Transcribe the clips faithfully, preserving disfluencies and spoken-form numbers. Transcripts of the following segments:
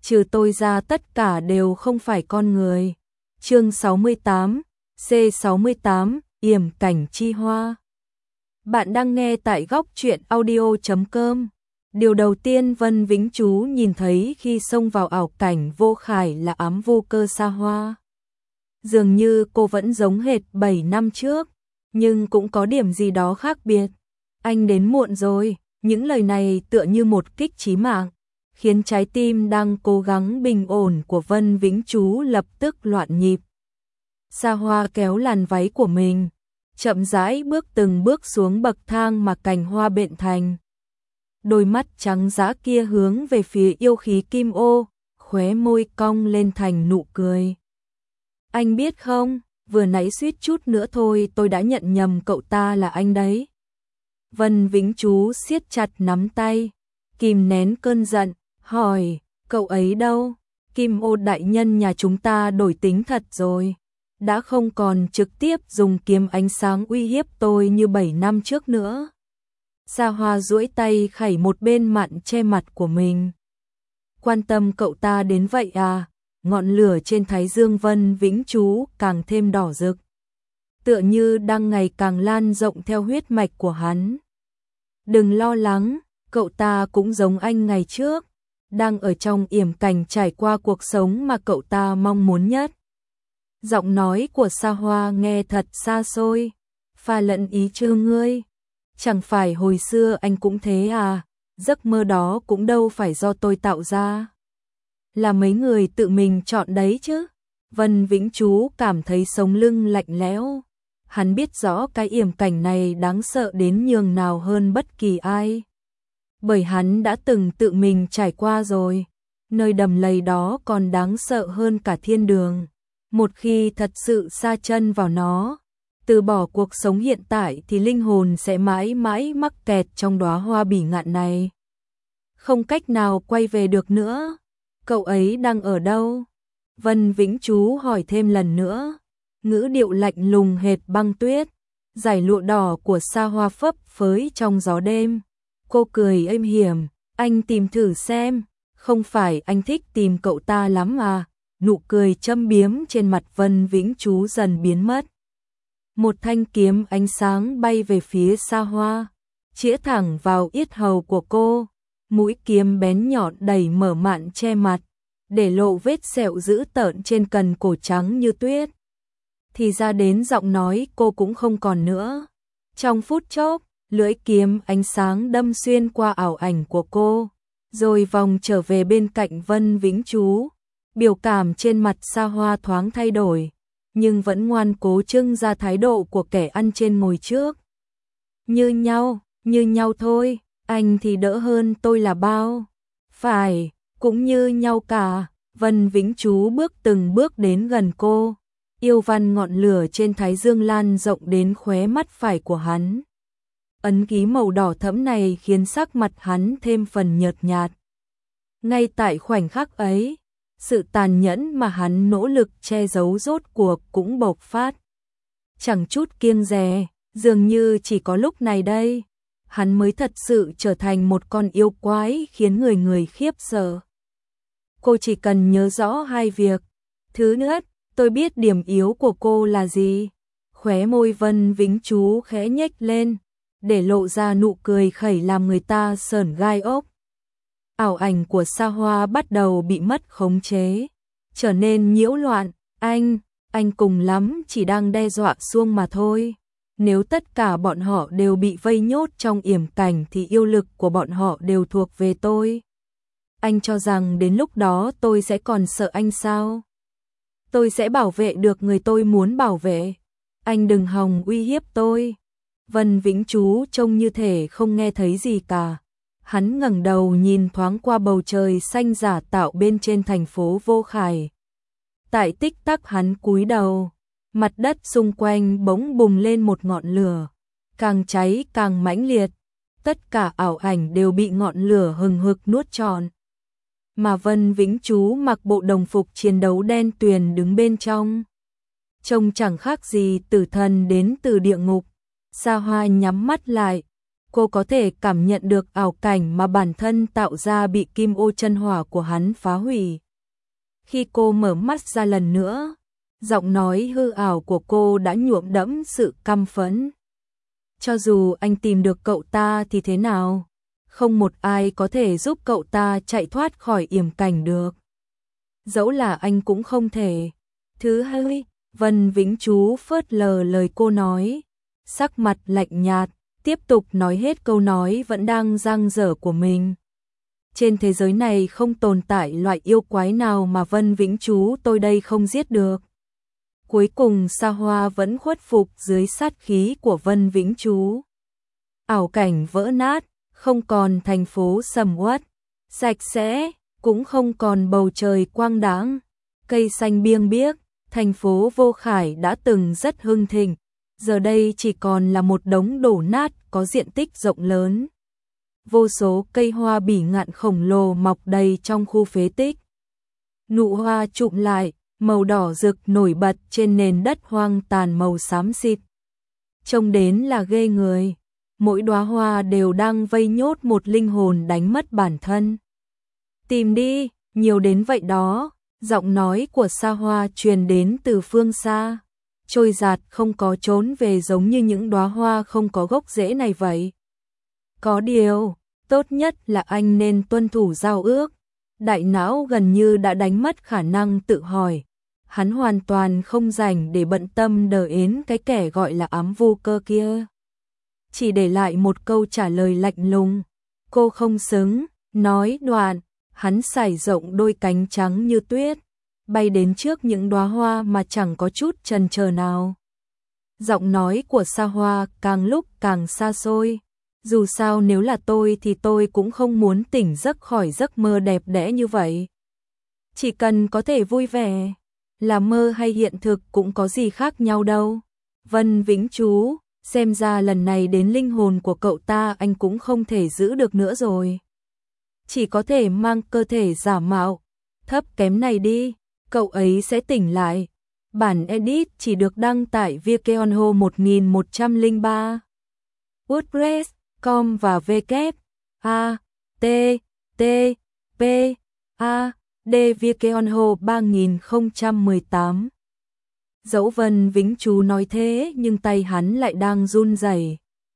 trừ tôi ra tất cả đều không phải con người. Chương sáu mươi tám, C sáu mươi tám, Yểm cảnh chi hoa. Bạn đang nghe tại góc truyện audio chấm com. Điều đầu tiên Vân Vĩnh Chú nhìn thấy khi xông vào ảo cảnh vô khải là ám vô cơ Sa Hoa. Dường như cô vẫn giống hệt bảy năm trước, nhưng cũng có điểm gì đó khác biệt. Anh đến muộn rồi, những lời này tựa như một kích chí mạng, khiến trái tim đang cố gắng bình ổn của Vân Vĩnh Chú lập tức loạn nhịp. Sa Hoa kéo làn váy của mình, chậm rãi bước từng bước xuống bậc thang mà cành hoa bện thành. Đôi mắt trắng dã kia hướng về phía yêu khí kim ô, khóe môi cong lên thành nụ cười. Anh biết không, vừa nãy suýt chút nữa thôi tôi đã nhận nhầm cậu ta là anh đấy. Vân Vĩnh Chú siết chặt nắm tay, kìm nén cơn giận, hỏi, cậu ấy đâu? Kim ô đại nhân nhà chúng ta đổi tính thật rồi, đã không còn trực tiếp dùng kiếm ánh sáng uy hiếp tôi như bảy năm trước nữa. Sa Hoa duỗi tay khẩy một bên mặn che mặt của mình. Quan tâm cậu ta đến vậy à? Ngọn lửa trên thái dương Vân Vĩnh Chú càng thêm đỏ rực, tựa như đang ngày càng lan rộng theo huyết mạch của hắn. Đừng lo lắng, cậu ta cũng giống anh ngày trước, đang ở trong yểm cảnh trải qua cuộc sống mà cậu ta mong muốn nhất. Giọng nói của Sa Hoa nghe thật xa xôi, pha lẫn ý trêu ngươi. Chẳng phải hồi xưa anh cũng thế à, giấc mơ đó cũng đâu phải do tôi tạo ra, là mấy người tự mình chọn đấy chứ. Vân Vĩnh Chú cảm thấy sống lưng lạnh lẽo. Hắn biết rõ cái yểm cảnh này đáng sợ đến nhường nào hơn bất kỳ ai. Bởi hắn đã từng tự mình trải qua rồi, nơi đầm lầy đó còn đáng sợ hơn cả thiên đường. Một khi thật sự sa chân vào nó, từ bỏ cuộc sống hiện tại thì linh hồn sẽ mãi mãi mắc kẹt trong đóa hoa bỉ ngạn này, không cách nào quay về được nữa. Cậu ấy đang ở đâu? Vân Vĩnh Chú hỏi thêm lần nữa, ngữ điệu lạnh lùng hệt băng tuyết. Dải lụa đỏ của Sa Hoa phấp phới trong gió đêm. Cô cười êm hiểm, anh tìm thử xem, không phải anh thích tìm cậu ta lắm à? Nụ cười châm biếm trên mặt Vân Vĩnh Chú dần biến mất. Một thanh kiếm ánh sáng bay về phía Sa Hoa, chĩa thẳng vào yết hầu của cô. Mũi kiếm bén nhọn đầy mở mạn che mặt, để lộ vết sẹo dữ tợn trên cần cổ trắng như tuyết. Thì ra đến giọng nói cô cũng không còn nữa. Trong phút chốc, lưỡi kiếm ánh sáng đâm xuyên qua ảo ảnh của cô, rồi vòng trở về bên cạnh Vân Vĩnh Chú. Biểu cảm trên mặt Sa Hoa thoáng thay đổi, nhưng vẫn ngoan cố trưng ra thái độ của kẻ ăn trên ngồi trước. Như nhau, như nhau thôi, anh thì đỡ hơn tôi là bao. Phải, cũng như nhau cả. Vân Vĩnh Chú bước từng bước đến gần cô, yêu văn ngọn lửa trên thái dương lan rộng đến khóe mắt phải của hắn. Ấn ký màu đỏ thẫm này khiến sắc mặt hắn thêm phần nhợt nhạt. Ngay tại khoảnh khắc ấy, sự tàn nhẫn mà hắn nỗ lực che giấu rốt cuộc cũng bộc phát. Chẳng chút kiêng dè, dường như chỉ có lúc này đây, hắn mới thật sự trở thành một con yêu quái khiến người người khiếp sợ. Cô chỉ cần nhớ rõ hai việc. Thứ nhất, tôi biết điểm yếu của cô là gì. Khóe môi Vân Vĩnh Chú khẽ nhếch lên, để lộ ra nụ cười khẩy làm người ta sởn gai ốc. Ảo ảnh của Sa Hoa bắt đầu bị mất khống chế, trở nên nhiễu loạn. Anh, anh cùng lắm chỉ đang đe dọa Xuông mà thôi. Nếu tất cả bọn họ đều bị vây nhốt trong yểm cảnh thì yêu lực của bọn họ đều thuộc về tôi. Anh cho rằng đến lúc đó tôi sẽ còn sợ anh sao? Tôi sẽ bảo vệ được người tôi muốn bảo vệ. Anh đừng hòng uy hiếp tôi. Vân Vĩnh Chú trông như thể không nghe thấy gì cả. Hắn ngẩng đầu nhìn thoáng qua bầu trời xanh giả tạo bên trên thành phố Vô Khải. Tại tích tắc hắn cúi đầu, mặt đất xung quanh bỗng bùng lên một ngọn lửa, càng cháy càng mãnh liệt. Tất cả ảo ảnh đều bị ngọn lửa hừng hực nuốt trọn. Mà Vân Vĩnh Chú mặc bộ đồng phục chiến đấu đen tuyền đứng bên trong, trông chẳng khác gì tử thần đến từ địa ngục. Sa Hoa nhắm mắt lại, cô có thể cảm nhận được ảo cảnh mà bản thân tạo ra bị kim ô chân hỏa của hắn phá hủy. Khi cô mở mắt ra lần nữa, giọng nói hư ảo của cô đã nhuộm đẫm sự căm phẫn. Cho dù anh tìm được cậu ta thì thế nào? Không một ai có thể giúp cậu ta chạy thoát khỏi yểm cảnh được. Dẫu là anh cũng không thể. Thứ hai, Vân Vĩnh Chú phớt lờ lời cô nói, sắc mặt lạnh nhạt, tiếp tục nói hết câu nói vẫn đang dang dở của mình. Trên thế giới này không tồn tại loại yêu quái nào mà Vân Vĩnh Chú tôi đây không giết được. Cuối cùng Sa Hoa vẫn khuất phục dưới sát khí của Vân Vĩnh Chú. Ảo cảnh vỡ nát, không còn thành phố sầm uất, sạch sẽ, cũng không còn bầu trời quang đãng, cây xanh biêng biếc, thành phố Vô Khải đã từng rất hưng thịnh, giờ đây chỉ còn là một đống đổ nát có diện tích rộng lớn. Vô số cây hoa bỉ ngạn khổng lồ mọc đầy trong khu phế tích. Nụ hoa trụm lại, màu đỏ rực nổi bật trên nền đất hoang tàn màu xám xịt. Trông đến là ghê người, mỗi đóa hoa đều đang vây nhốt một linh hồn đánh mất bản thân. Tìm đi, nhiều đến vậy đó, giọng nói của Sa Hoa truyền đến từ phương xa, trôi dạt không có trốn về giống như những đóa hoa không có gốc rễ này vậy. Có điều, tốt nhất là anh nên tuân thủ giao ước. Đại não gần như đã đánh mất khả năng tự hỏi. Hắn hoàn toàn không rảnh để bận tâm đờ ến cái kẻ gọi là ám vô cơ kia. Chỉ để lại một câu trả lời lạnh lùng. Cô không xứng, nói đoạn, hắn sải rộng đôi cánh trắng như tuyết, bay đến trước những đóa hoa mà chẳng có chút chần chờ nào. Giọng nói của Sa Hoa càng lúc càng xa xôi. Dù sao nếu là tôi thì tôi cũng không muốn tỉnh giấc khỏi giấc mơ đẹp đẽ như vậy. Chỉ cần có thể vui vẻ, là mơ hay hiện thực cũng có gì khác nhau đâu. Vân Vĩnh Chú, xem ra lần này đến linh hồn của cậu ta anh cũng không thể giữ được nữa rồi. Chỉ có thể mang cơ thể giả mạo, thấp kém này đi, cậu ấy sẽ tỉnh lại. Bản edit chỉ được đăng tại Vikeonho một nghìn một trăm lẻ ba, WordPress com và w a t t p a d Vikeonho ba nghìn không trăm mười tám. Dẫu Vân Vĩnh Chú nói thế nhưng tay hắn lại đang run rẩy.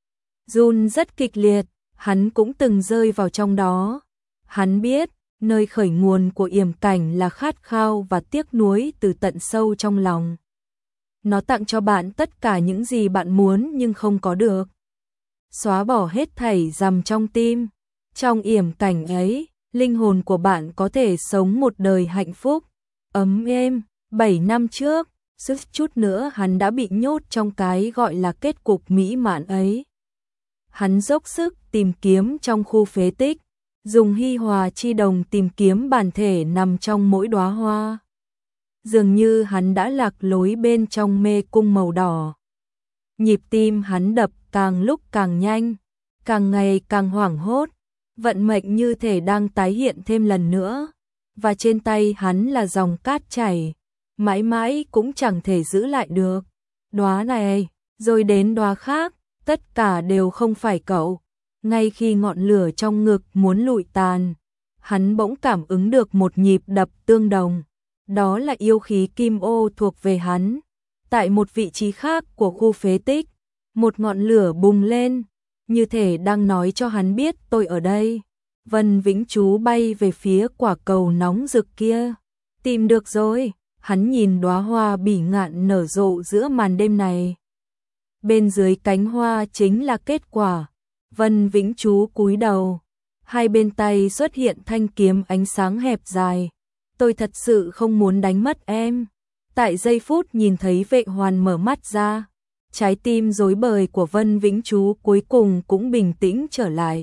Run rất kịch liệt, hắn cũng từng rơi vào trong đó. Hắn biết, nơi khởi nguồn của yểm cảnh là khát khao và tiếc nuối từ tận sâu trong lòng. Nó tặng cho bạn tất cả những gì bạn muốn nhưng không có được. Xóa bỏ hết thảy dằm trong tim. Trong yểm cảnh ấy, linh hồn của bạn có thể sống một đời hạnh phúc, ấm êm. Bảy năm trước, suýt chút nữa hắn đã bị nhốt trong cái gọi là kết cục mỹ mãn ấy. Hắn dốc sức tìm kiếm trong khu phế tích, dùng hy hòa chi đồng tìm kiếm bản thể nằm trong mỗi đóa hoa. Dường như hắn đã lạc lối bên trong mê cung màu đỏ. Nhịp tim hắn đập càng lúc càng nhanh, càng ngày càng hoảng hốt, vận mệnh như thể đang tái hiện thêm lần nữa, và trên tay hắn là dòng cát chảy, mãi mãi cũng chẳng thể giữ lại được. Đóa này, rồi đến đóa khác, tất cả đều không phải cậu. Ngay khi ngọn lửa trong ngực muốn lụi tàn, hắn bỗng cảm ứng được một nhịp đập tương đồng. Đó là yêu khí kim ô thuộc về hắn. Tại một vị trí khác của khu phế tích, một ngọn lửa bùng lên, như thể đang nói cho hắn biết tôi ở đây. Vân Vĩnh Chú bay về phía quả cầu nóng rực kia. Tìm được rồi, hắn nhìn đóa hoa bỉ ngạn nở rộ giữa màn đêm này. Bên dưới cánh hoa chính là kết quả. Vân Vĩnh Chú cúi đầu, hai bên tay xuất hiện thanh kiếm ánh sáng hẹp dài. Tôi thật sự không muốn đánh mất em. Tại giây phút nhìn thấy Vệ Hoàn mở mắt ra, trái tim rối bời của Vân Vĩnh Chú cuối cùng cũng bình tĩnh trở lại.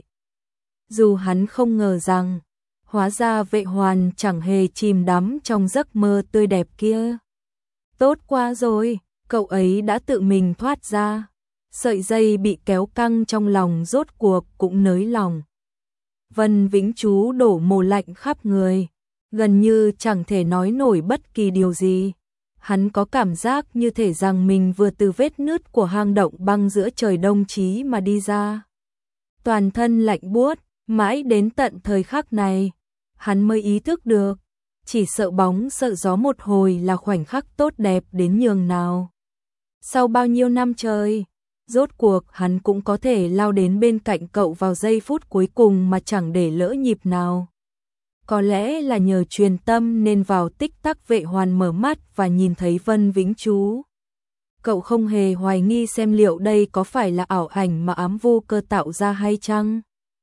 Dù hắn không ngờ rằng, hóa ra Vệ Hoàn chẳng hề chìm đắm trong giấc mơ tươi đẹp kia. Tốt quá rồi, cậu ấy đã tự mình thoát ra. Sợi dây bị kéo căng trong lòng rốt cuộc cũng nới lòng. Vân Vĩnh Chú đổ mồ lạnh khắp người, gần như chẳng thể nói nổi bất kỳ điều gì. Hắn có cảm giác như thể rằng mình vừa từ vết nứt của hang động băng giữa trời đông chí mà đi ra. toàn thân lạnh buốt, mãi đến tận thời khắc này, hắn mới ý thức được, chỉ sợ bóng sợ gió một hồi là khoảnh khắc tốt đẹp đến nhường nào. Sau bao nhiêu năm trời, rốt cuộc hắn cũng có thể lao đến bên cạnh cậu vào giây phút cuối cùng mà chẳng để lỡ nhịp nào. Có lẽ là nhờ truyền tâm nên vào tích tắc Vệ Hoàn mở mắt và nhìn thấy Vân Vĩnh Chú. Cậu không hề hoài nghi xem liệu đây có phải là ảo ảnh mà ám vô cơ tạo ra hay chăng.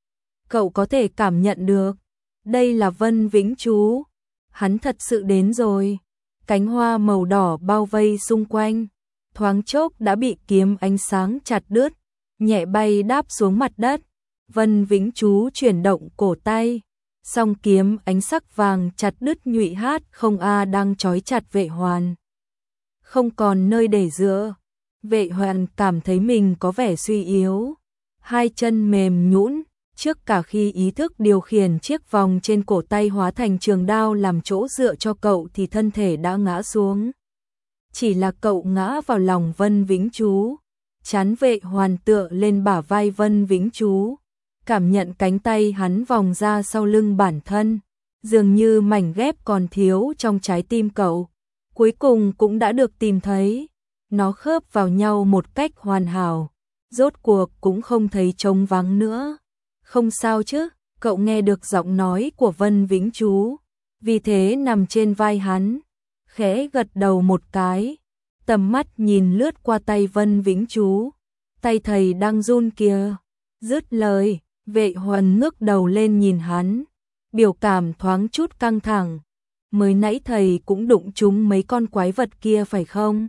Cậu có thể cảm nhận được, đây là Vân Vĩnh Chú. Hắn thật sự đến rồi. Cánh hoa màu đỏ bao vây xung quanh, thoáng chốc đã bị kiếm ánh sáng chặt đứt, nhẹ bay đáp xuống mặt đất. Vân Vĩnh Chú chuyển động cổ tay, song kiếm ánh sắc vàng chặt đứt nhụy hát không a đang trói chặt Vệ Hoàn. Không còn nơi để dựa, Vệ Hoàn cảm thấy mình có vẻ suy yếu, hai chân mềm nhũn, trước cả khi ý thức điều khiển chiếc vòng trên cổ tay hóa thành trường đao làm chỗ dựa cho cậu thì thân thể đã ngã xuống. Chỉ là cậu ngã vào lòng Vân Vĩnh Chú, chán Vệ Hoàn tựa lên bả vai Vân Vĩnh Chú, cảm nhận cánh tay hắn vòng ra sau lưng bản thân, dường như mảnh ghép còn thiếu trong trái tim cậu, cuối cùng cũng đã được tìm thấy. Nó khớp vào nhau một cách hoàn hảo, rốt cuộc cũng không thấy trống vắng nữa. Không sao chứ, cậu nghe được giọng nói của Vân Vĩnh Chú, vì thế nằm trên vai hắn, khẽ gật đầu một cái, tầm mắt nhìn lướt qua tay Vân Vĩnh Chú. Tay thầy đang run kìa. Dứt lời, Vệ Hoàn ngước đầu lên nhìn hắn, biểu cảm thoáng chút căng thẳng. Mới nãy thầy cũng đụng trúng mấy con quái vật kia phải không?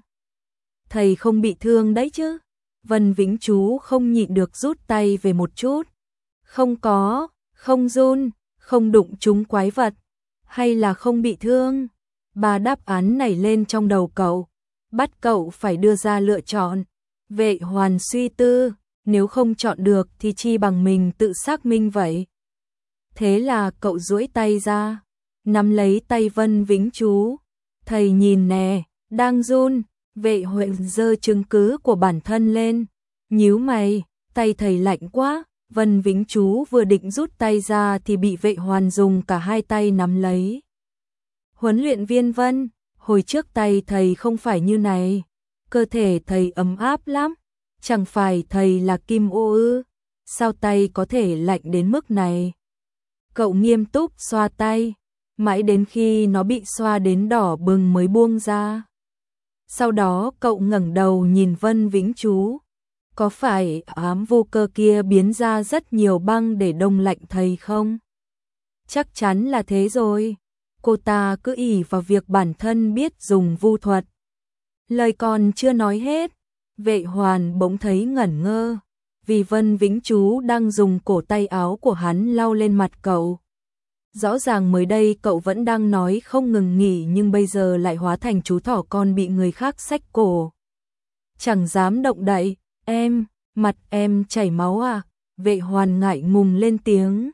Thầy không bị thương đấy chứ? Vân Vĩnh Chú không nhịn được rút tay về một chút. Không có, không run, không đụng trúng quái vật, hay là không bị thương? Ba đáp án nảy lên trong đầu cậu, bắt cậu phải đưa ra lựa chọn. Vệ Hoàn suy tư, nếu không chọn được thì chi bằng mình tự xác minh vậy. Thế là cậu duỗi tay ra, nắm lấy tay Vân Vĩnh Chú. Thầy nhìn nè, đang run. Vệ Hoàn giơ chứng cứ của bản thân lên, nhíu mày, tay thầy lạnh quá. Vân Vĩnh Chú vừa định rút tay ra thì bị Vệ Hoàn dùng cả hai tay nắm lấy. Huấn luyện viên Vân, hồi trước tay thầy không phải như này, cơ thể thầy ấm áp lắm, chẳng phải thầy là kim ô ư, sao tay có thể lạnh đến mức này? Cậu nghiêm túc xoa tay, mãi đến khi nó bị xoa đến đỏ bừng mới buông ra. Sau đó cậu ngẩng đầu nhìn Vân Vĩnh Chú. Có phải ám vô cơ kia biến ra rất nhiều băng để đông lạnh thầy không? Chắc chắn là thế rồi. Cô ta cứ ỷ vào việc bản thân biết dùng vu thuật. Lời còn chưa nói hết, Vệ Hoàn bỗng thấy ngẩn ngơ, vì Vân Vĩnh Chú đang dùng cổ tay áo của hắn lau lên mặt cậu. Rõ ràng mới đây cậu vẫn đang nói không ngừng nghỉ nhưng bây giờ lại hóa thành chú thỏ con bị người khác xách cổ. Chẳng dám động đậy. Em, mặt em chảy máu à? Vệ Hoàn ngại ngùng lên tiếng.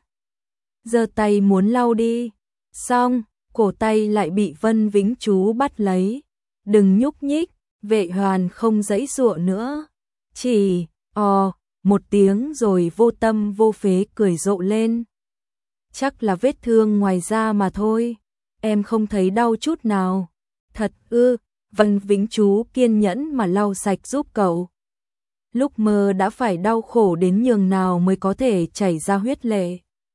Giơ tay muốn lau đi. Xong, cổ tay lại bị Vân Vĩnh Chú bắt lấy. Đừng nhúc nhích. Vệ Hoàn không giãy giụa nữa, chỉ ò một tiếng rồi vô tâm vô phế cười rộ lên. Chắc là vết thương ngoài da mà thôi, em không thấy đau chút nào. Thật ư? Vân Vĩnh Chú kiên nhẫn mà lau sạch giúp cậu. Lúc mơ đã phải đau khổ đến nhường nào mới có thể chảy ra huyết lệ.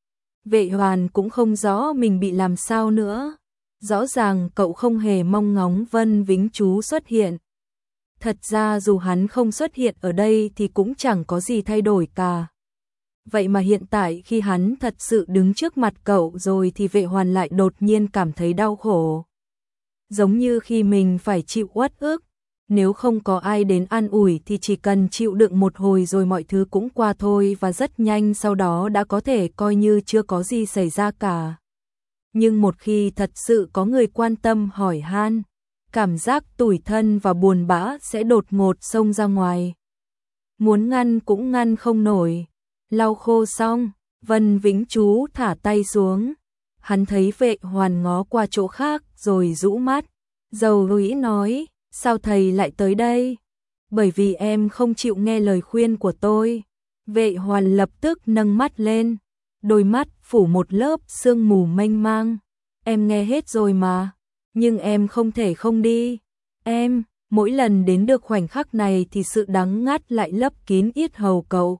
Vệ Hoàn cũng không rõ mình bị làm sao nữa. Rõ ràng cậu không hề mong ngóng Vân Vĩnh Chú xuất hiện. Thật ra dù hắn không xuất hiện ở đây thì cũng chẳng có gì thay đổi cả. Vậy mà hiện tại khi hắn thật sự đứng trước mặt cậu rồi thì Vệ Hoàn lại đột nhiên cảm thấy đau khổ. Giống như khi mình phải chịu uất ức. Nếu không có ai đến an ủi thì chỉ cần chịu đựng một hồi rồi mọi thứ cũng qua thôi và rất nhanh sau đó đã có thể coi như chưa có gì xảy ra cả. Nhưng một khi thật sự có người quan tâm hỏi han, cảm giác tủi thân và buồn bã sẽ đột ngột xông ra ngoài. Muốn ngăn cũng ngăn không nổi. Lau khô xong, Vân Vĩnh Chú thả tay xuống. Hắn thấy Vệ Hoàn ngó qua chỗ khác rồi rũ mắt. Dầu rũi nói, sao thầy lại tới đây? Bởi vì em không chịu nghe lời khuyên của tôi. Vệ Hoàn lập tức nâng mắt lên, đôi mắt phủ một lớp sương mù mênh mang. Em nghe hết rồi mà, nhưng em không thể không đi. Em, mỗi lần đến được khoảnh khắc này thì sự đắng ngắt lại lấp kín yết hầu cậu.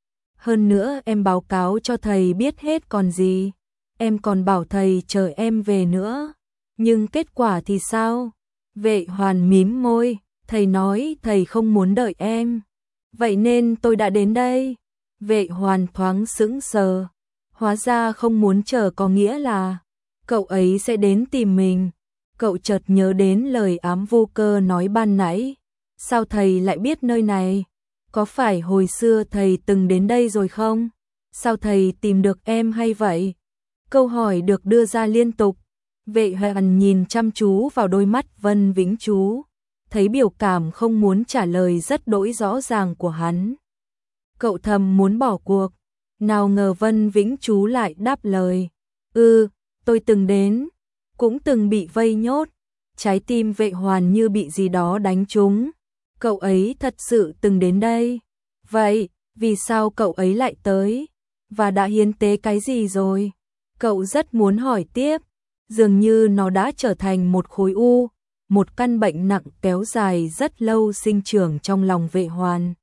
Hơn nữa em báo cáo cho thầy biết hết còn gì. Em còn bảo thầy chờ em về nữa. Nhưng kết quả thì sao? Vệ Hoàn mím môi, thầy nói thầy không muốn đợi em. Vậy nên tôi đã đến đây. Vệ Hoàn thoáng sững sờ. Hóa ra không muốn chờ có nghĩa là cậu ấy sẽ đến tìm mình. Cậu chợt nhớ đến lời ám vô cơ nói ban nãy. Sao thầy lại biết nơi này? Có phải hồi xưa thầy từng đến đây rồi không? Sao thầy tìm được em hay vậy? Câu hỏi được đưa ra liên tục. Vệ Hoàn nhìn chăm chú vào đôi mắt Vân Vĩnh Chú, thấy biểu cảm không muốn trả lời rất đỗi rõ ràng của hắn. Cậu thầm muốn bỏ cuộc, nào ngờ Vân Vĩnh Chú lại đáp lời. Ừ, tôi từng đến, cũng từng bị vây nhốt. Trái tim Vệ Hoàn như bị gì đó đánh trúng. Cậu ấy thật sự từng đến đây. Vậy, vì sao cậu ấy lại tới? Và đã hiến tế cái gì rồi? Cậu rất muốn hỏi tiếp. Dường như nó đã trở thành một khối u, một căn bệnh nặng kéo dài rất lâu sinh trưởng trong lòng Vệ Hoàn.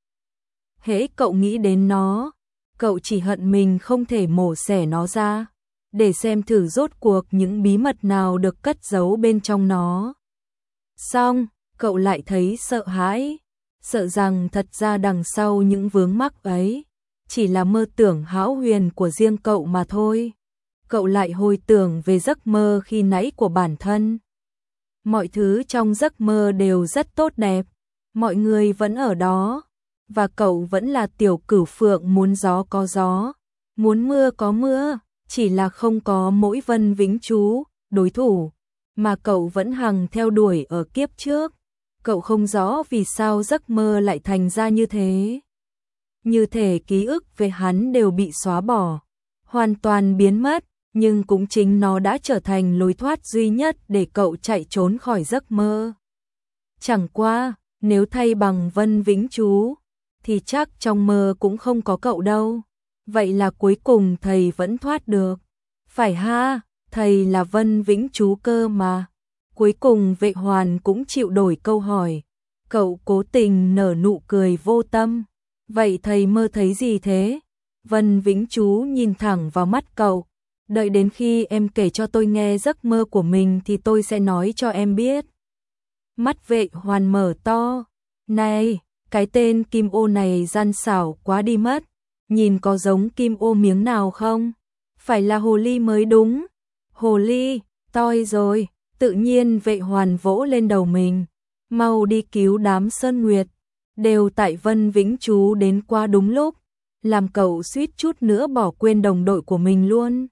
Hễ cậu nghĩ đến nó, cậu chỉ hận mình không thể mổ xẻ nó ra, để xem thử rốt cuộc những bí mật nào được cất giấu bên trong nó. Xong, cậu lại thấy sợ hãi, sợ rằng thật ra đằng sau những vướng mắc ấy, chỉ là mơ tưởng hão huyền của riêng cậu mà thôi. Cậu lại hồi tưởng về giấc mơ khi nãy của bản thân. Mọi thứ trong giấc mơ đều rất tốt đẹp, mọi người vẫn ở đó, và cậu vẫn là tiểu cửu phượng muốn gió có gió, muốn mưa có mưa, chỉ là không có mỗi Vân Vĩnh Chú, đối thủ, mà cậu vẫn hằng theo đuổi ở kiếp trước. Cậu không rõ vì sao giấc mơ lại thành ra như thế. Như thể ký ức về hắn đều bị xóa bỏ, hoàn toàn biến mất. Nhưng cũng chính nó đã trở thành lối thoát duy nhất để cậu chạy trốn khỏi giấc mơ. Chẳng qua, nếu thay bằng Vân Vĩnh Chú, thì chắc trong mơ cũng không có cậu đâu. Vậy là cuối cùng thầy vẫn thoát được. Phải ha, thầy là Vân Vĩnh Chú cơ mà. Cuối cùng Vệ Hoàn cũng chịu đổi câu hỏi. Cậu cố tình nở nụ cười vô tâm. Vậy thầy mơ thấy gì thế? Vân Vĩnh Chú nhìn thẳng vào mắt cậu. Đợi đến khi em kể cho tôi nghe giấc mơ của mình thì tôi sẽ nói cho em biết. Mắt Vệ Hoàn mở to. Này, cái tên Kim Ô này gian xảo quá đi mất. Nhìn có giống Kim Ô miếng nào không? Phải là hồ ly mới đúng. Hồ ly, toi rồi. Tự nhiên Vệ Hoàn vỗ lên đầu mình. Mau đi cứu đám Sơn Nguyệt. Đều tại Vân Vĩnh Chú đến qua đúng lúc. Làm cậu suýt chút nữa bỏ quên đồng đội của mình luôn.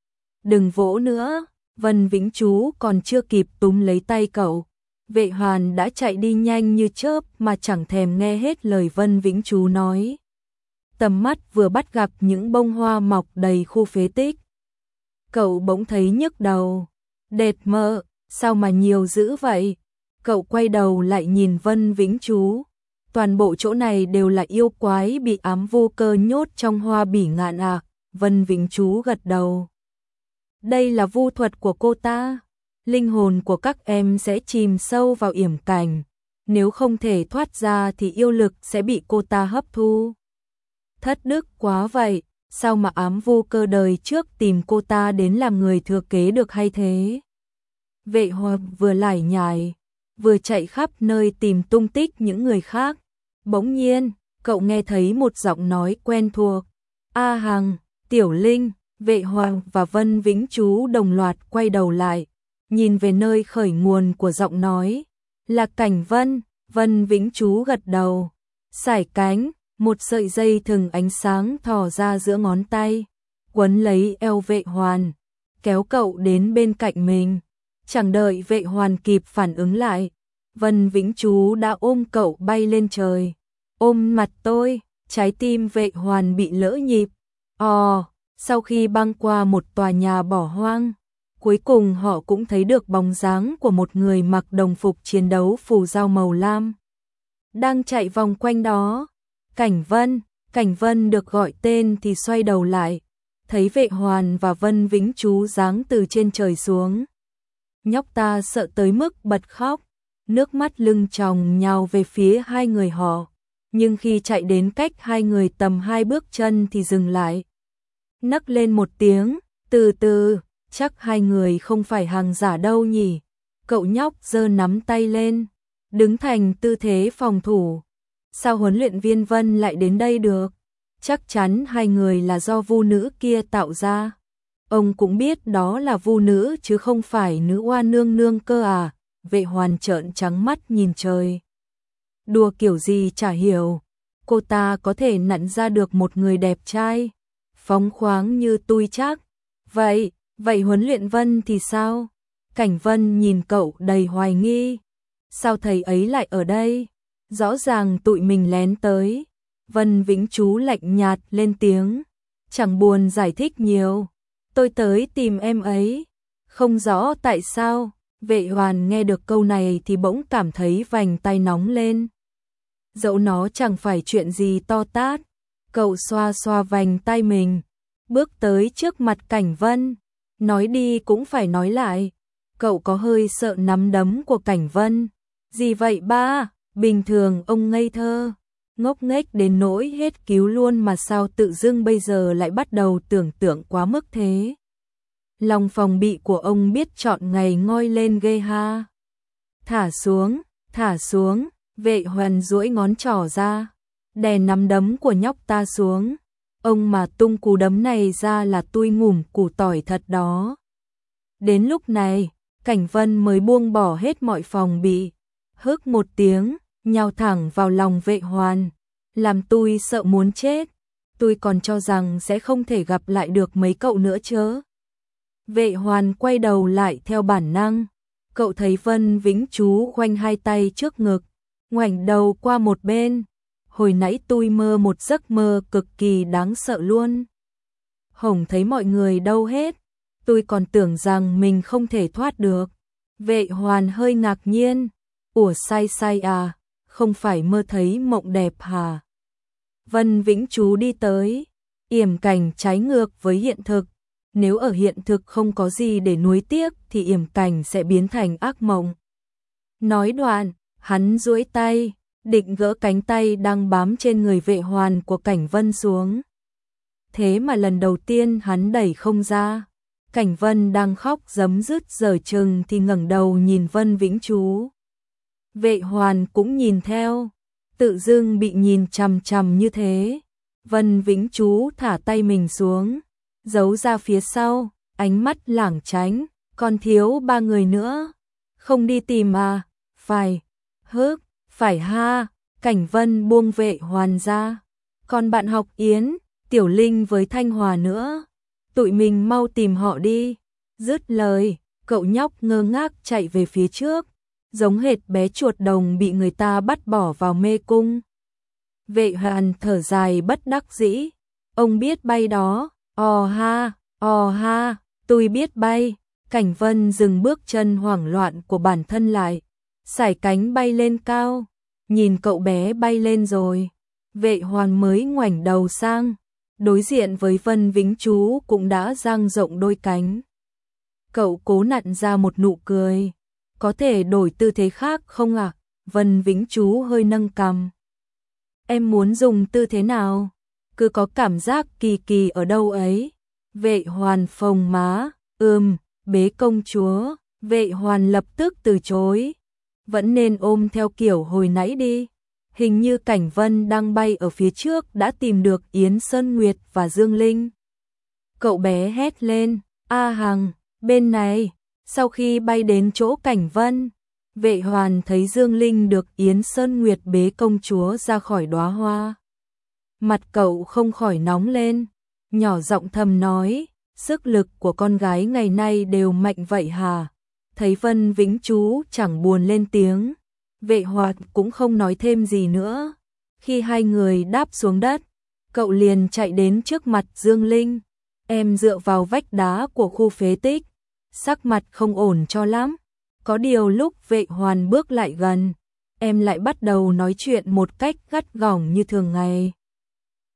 Đừng vỗ nữa, Vân Vĩnh Chú còn chưa kịp túm lấy tay cậu. Vệ Hoàn đã chạy đi nhanh như chớp mà chẳng thèm nghe hết lời Vân Vĩnh Chú nói. Tầm mắt vừa bắt gặp những bông hoa mọc đầy khu phế tích. Cậu bỗng thấy nhức đầu. Đệt mơ, sao mà nhiều dữ vậy? Cậu quay đầu lại nhìn Vân Vĩnh Chú. Toàn bộ chỗ này đều là yêu quái bị ám vô cơ nhốt trong hoa bỉ ngạn à? Vân Vĩnh Chú gật đầu. Đây là vu thuật của cô ta. Linh hồn của các em sẽ chìm sâu vào yểm cảnh. Nếu không thể thoát ra thì yêu lực sẽ bị cô ta hấp thu. Thất đức quá vậy. Sao mà ám vô cơ đời trước tìm cô ta đến làm người thừa kế được hay thế? Vệ Hoàn vừa lải nhải, vừa chạy khắp nơi tìm tung tích những người khác. Bỗng nhiên, cậu nghe thấy một giọng nói quen thuộc. A Hằng, Tiểu Linh. Vệ Hoàng và Vân Vĩnh Chú đồng loạt quay đầu lại, nhìn về nơi khởi nguồn của giọng nói. Là Cảnh Vân. Vân Vĩnh Chú gật đầu. Sải cánh, một sợi dây thừng ánh sáng thò ra giữa ngón tay, quấn lấy eo Vệ Hoàn, kéo cậu đến bên cạnh mình. Chẳng đợi Vệ Hoàn kịp phản ứng lại, Vân Vĩnh Chú đã ôm cậu bay lên trời. Ôm mặt tôi, trái tim Vệ Hoàn bị lỡ nhịp. Ồ, sau khi băng qua một tòa nhà bỏ hoang, cuối cùng họ cũng thấy được bóng dáng của một người mặc đồng phục chiến đấu phù dao màu lam. Đang chạy vòng quanh đó. Cảnh Vân, Cảnh Vân được gọi tên thì xoay đầu lại, thấy Vệ Hoàn và Vân Vĩnh Chú giáng từ trên trời xuống. Nhóc ta sợ tới mức bật khóc, nước mắt lưng tròng nhào về phía hai người họ, nhưng khi chạy đến cách hai người tầm hai bước chân thì dừng lại. Nấc lên một tiếng, từ từ, chắc hai người không phải hàng giả đâu nhỉ. Cậu nhóc giơ nắm tay lên, đứng thành tư thế phòng thủ. Sao huấn luyện viên Vân lại đến đây được? Chắc chắn hai người là do vu nữ kia tạo ra. Ông cũng biết đó là vu nữ chứ không phải nữ oa nương nương cơ à. Vệ Hoàn trợn trắng mắt nhìn trời. Đùa kiểu gì chả hiểu. Cô ta có thể nặn ra được một người đẹp trai, phóng khoáng như tôi chắc. Vậy, vậy huấn luyện Vân thì sao? Cảnh Vân nhìn cậu đầy hoài nghi. Sao thầy ấy lại ở đây? Rõ ràng tụi mình lén tới. Vân Vĩnh Chú lạnh nhạt lên tiếng, chẳng buồn giải thích nhiều. Tôi tới tìm em ấy, không rõ tại sao. Vệ Hoàn nghe được câu này thì bỗng cảm thấy vành tay nóng lên. Dẫu nó chẳng phải chuyện gì to tát, cậu xoa xoa vành tay mình, bước tới trước mặt Cảnh Vân. Nói đi cũng phải nói lại, cậu có hơi sợ nắm đấm của Cảnh Vân. Gì vậy ba? Bình thường ông ngây thơ, ngốc nghếch đến nỗi hết cứu luôn mà sao tự dưng bây giờ lại bắt đầu tưởng tượng quá mức thế? Lòng phòng bị của ông biết chọn ngày ngoi lên ghê ha. Thả xuống, thả xuống. Vệ Hoàn duỗi ngón trỏ ra, đè nắm đấm của nhóc ta xuống. Ông mà tung cú đấm này ra là tui ngủm củ tỏi thật đó. Đến lúc này, Cảnh Vân mới buông bỏ hết mọi phòng bị, hức một tiếng, nhào thẳng vào lòng Vệ Hoàn, làm tui sợ muốn chết. Tui còn cho rằng sẽ không thể gặp lại được mấy cậu nữa chớ. Vệ Hoàn quay đầu lại theo bản năng, cậu thấy Vân Vĩnh Chú khoanh hai tay trước ngực, ngoảnh đầu qua một bên. Hồi nãy tui mơ một giấc mơ cực kỳ đáng sợ luôn. Hổng thấy mọi người đâu hết, tôi còn tưởng rằng mình không thể thoát được. Vệ Hoàn hơi ngạc nhiên, ủa sai sai à, không phải mơ thấy mộng đẹp hả? Vân Vĩnh Chú đi tới, yểm cảnh trái ngược với hiện thực. Nếu ở hiện thực không có gì để nuối tiếc thì yểm cảnh sẽ biến thành ác mộng. Nói đoạn, hắn duỗi tay, định gỡ cánh tay đang bám trên người Vệ Hoàn của Cảnh Vân xuống. Thế mà lần đầu tiên hắn đẩy không ra. Cảnh Vân đang khóc giấm dứt dở chừng thì ngẩng đầu nhìn Vân Vĩnh Chú. Vệ Hoàn cũng nhìn theo, tự dưng bị nhìn chằm chằm như thế. Vân Vĩnh Chú thả tay mình xuống, giấu ra phía sau, ánh mắt lảng tránh. Còn thiếu ba người nữa, không đi tìm à? Phải, hức, phải ha. Cảnh Vân buông Vệ Hoàn ra. Còn bạn học Yến, Tiểu Linh với Thanh Hòa nữa, tụi mình mau tìm họ đi. Dứt lời, cậu nhóc ngơ ngác chạy về phía trước, giống hệt bé chuột đồng bị người ta bắt bỏ vào mê cung. Vệ Hoàn thở dài bất đắc dĩ, ông biết bay đó. Ồ ha, ồ ha, tôi biết bay. Cảnh Vân dừng bước chân hoảng loạn của bản thân lại, sải cánh bay lên cao, nhìn cậu bé bay lên rồi. Vệ Hoàn mới ngoảnh đầu sang, đối diện với Vân Vĩnh Chú cũng đã dang rộng đôi cánh. Cậu cố nặn ra một nụ cười, có thể đổi tư thế khác không ạ? À? Vân Vĩnh Chú hơi nâng cằm. Em muốn dùng tư thế nào? Cứ có cảm giác kỳ kỳ ở đâu ấy. Vệ Hoàn phồng má, ừm, bế công chúa. Vệ Hoàn lập tức từ chối. Vẫn nên ôm theo kiểu hồi nãy đi. Hình như Cảnh Vân đang bay ở phía trước đã tìm được Yến Sơn Nguyệt và Dương Linh. Cậu bé hét lên, A Hằng, bên này. Sau khi bay đến chỗ Cảnh Vân, Vệ Hoàn thấy Dương Linh được Yến Sơn Nguyệt bế công chúa ra khỏi đóa hoa. Mặt cậu không khỏi nóng lên, nhỏ giọng thầm nói, sức lực của con gái ngày nay đều mạnh vậy hả? Thấy Vân Vĩnh Chú chẳng buồn lên tiếng, Vệ Hoàn cũng không nói thêm gì nữa. Khi hai người đáp xuống đất, cậu liền chạy đến trước mặt Dương Linh. Em dựa vào vách đá của khu phế tích, sắc mặt không ổn cho lắm. Có điều lúc Vệ Hoàn bước lại gần, em lại bắt đầu nói chuyện một cách gắt gỏng như thường ngày.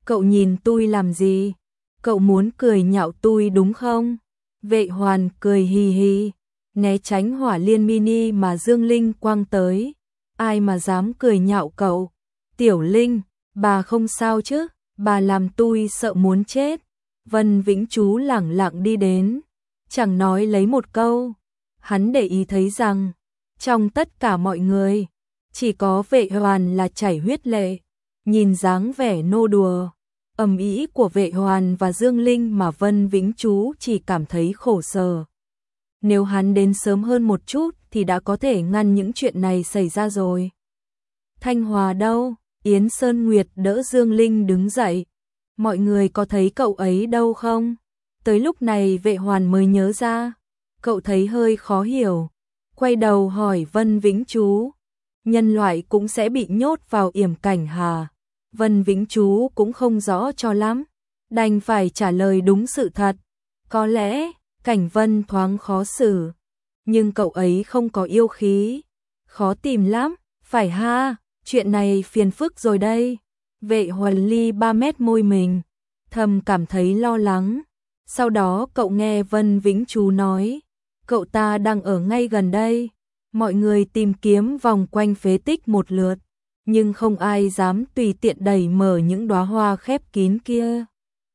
Cậu nhìn tôi làm gì? Cậu muốn cười nhạo tôi đúng không? Vệ Hoàn cười hì hì, né tránh hỏa liên mini mà Dương Linh quăng tới. Ai mà dám cười nhạo cậu? Tiểu Linh, bà không sao chứ? Bà làm tôi sợ muốn chết. Vân Vĩnh Chú lẳng lặng đi đến, chẳng nói lấy một câu. Hắn để ý thấy rằng, trong tất cả mọi người, chỉ có Vệ Hoàn là chảy huyết lệ. Nhìn dáng vẻ nô đùa, ầm ĩ của Vệ Hoàn và Dương Linh mà Vân Vĩnh Chú chỉ cảm thấy khổ sở. Nếu hắn đến sớm hơn một chút thì đã có thể ngăn những chuyện này xảy ra rồi. Thanh Hòa đâu? Yến Sơn Nguyệt đỡ Dương Linh đứng dậy. Mọi người có thấy cậu ấy đâu không? Tới lúc này Vệ Hoàn mới nhớ ra. Cậu thấy hơi khó hiểu. Quay đầu hỏi Vân Vĩnh Chú. Nhân loại cũng sẽ bị nhốt vào yểm cảnh hà? Vân Vĩnh Chú cũng không rõ cho lắm. Đành phải trả lời đúng sự thật. Có lẽ, Cảnh Vân thoáng khó xử. Nhưng cậu ấy không có yêu khí. Khó tìm lắm, phải ha? Chuyện này phiền phức rồi đây. Vệ Hoàn ly ba mét môi mình, thầm cảm thấy lo lắng. Sau đó cậu nghe Vân Vĩnh Chú nói, cậu ta đang ở ngay gần đây. Mọi người tìm kiếm vòng quanh phế tích một lượt, nhưng không ai dám tùy tiện đẩy mở những đóa hoa khép kín kia.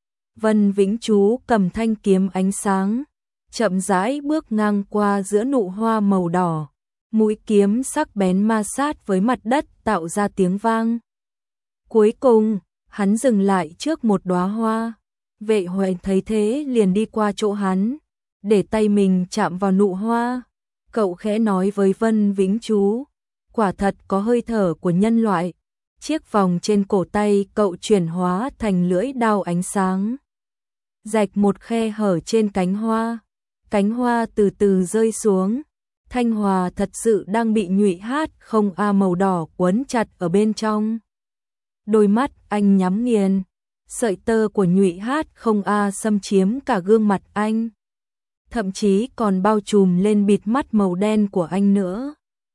Vân Vĩnh Chú cầm thanh kiếm ánh sáng, chậm rãi bước ngang qua giữa nụ hoa màu đỏ. Mũi kiếm sắc bén ma sát với mặt đất tạo ra tiếng vang. Cuối cùng, hắn dừng lại trước một đóa hoa. Vệ Hoành thấy thế liền đi qua chỗ hắn, để tay mình chạm vào nụ hoa. Cậu khẽ nói với Vân Vĩnh Chú, quả thật có hơi thở của nhân loại. Chiếc vòng trên cổ tay cậu chuyển hóa thành lưỡi đao ánh sáng, rạch một khe hở trên cánh hoa. Cánh hoa từ từ rơi xuống. Thanh Hòa thật sự đang bị nhụy hát không a màu đỏ quấn chặt ở bên trong. Đôi mắt anh nhắm nghiền, sợi tơ của nhụy hát không a xâm chiếm cả gương mặt anh, thậm chí còn bao trùm lên bịt mắt màu đen của anh nữa.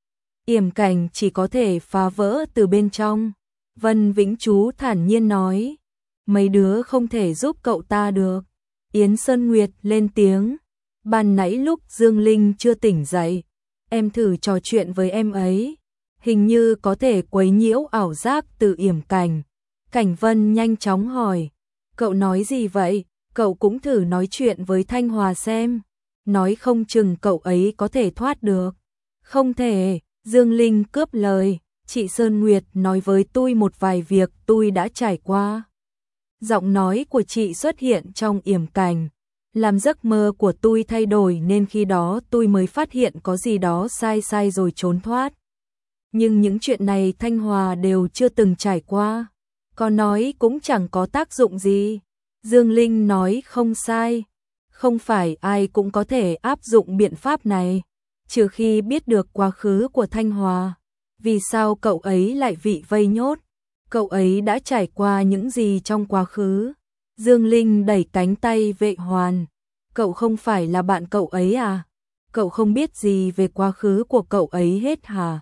Yểm cảnh chỉ có thể phá vỡ từ bên trong. Vân Vĩnh Chú thản nhiên nói, mấy đứa không thể giúp cậu ta được. Yến Sơn Nguyệt lên tiếng, ban nãy lúc Dương Linh chưa tỉnh dậy, em thử trò chuyện với em ấy, hình như có thể quấy nhiễu ảo giác từ yểm cảnh. Cảnh Vân nhanh chóng hỏi, cậu nói gì vậy? Cậu cũng thử nói chuyện với Thanh Hòa xem, nói không chừng cậu ấy có thể thoát được. Không thể, Dương Linh cướp lời, chị Sơn Nguyệt nói với tôi một vài việc tôi đã trải qua. Giọng nói của chị xuất hiện trong yểm cảnh, làm giấc mơ của tôi thay đổi nên khi đó tôi mới phát hiện có gì đó sai sai rồi trốn thoát. Nhưng những chuyện này Thanh Hòa đều chưa từng trải qua, có nói cũng chẳng có tác dụng gì. Dương Linh nói không sai, không phải ai cũng có thể áp dụng biện pháp này, trừ khi biết được quá khứ của Thanh Hòa. Vì sao cậu ấy lại bị vây nhốt? Cậu ấy đã trải qua những gì trong quá khứ? Dương Linh đẩy cánh tay Vệ Hoàn. Cậu không phải là bạn cậu ấy à? Cậu không biết gì về quá khứ của cậu ấy hết hả?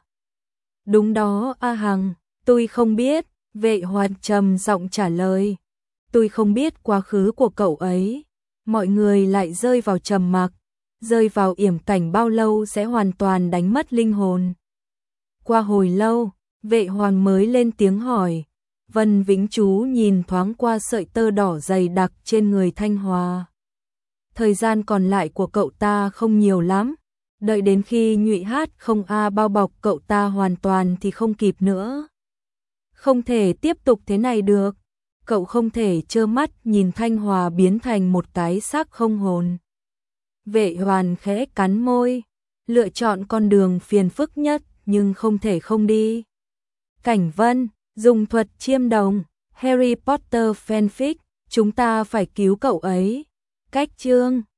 Đúng đó A Hằng, tôi không biết. Vệ Hoàn trầm giọng trả lời. Tôi không biết quá khứ của cậu ấy. Mọi người lại rơi vào trầm mặc. Rơi vào yểm cảnh bao lâu sẽ hoàn toàn đánh mất linh hồn. Qua hồi lâu, Vệ Hoàn mới lên tiếng hỏi. Vân Vĩnh Chú nhìn thoáng qua sợi tơ đỏ dày đặc trên người Thanh Hòa. Thời gian còn lại của cậu ta không nhiều lắm. Đợi đến khi nhụy hát không a bao bọc cậu ta hoàn toàn thì không kịp nữa. Không thể tiếp tục thế này được. Cậu không thể trơ mắt nhìn Thanh Hòa biến thành một cái xác không hồn. Vệ Hoàn khẽ cắn môi, lựa chọn con đường phiền phức nhất nhưng không thể không đi. Cảnh Vân, dùng thuật chiêm đồng, Harry Potter fanfic, chúng ta phải cứu cậu ấy. Cách chương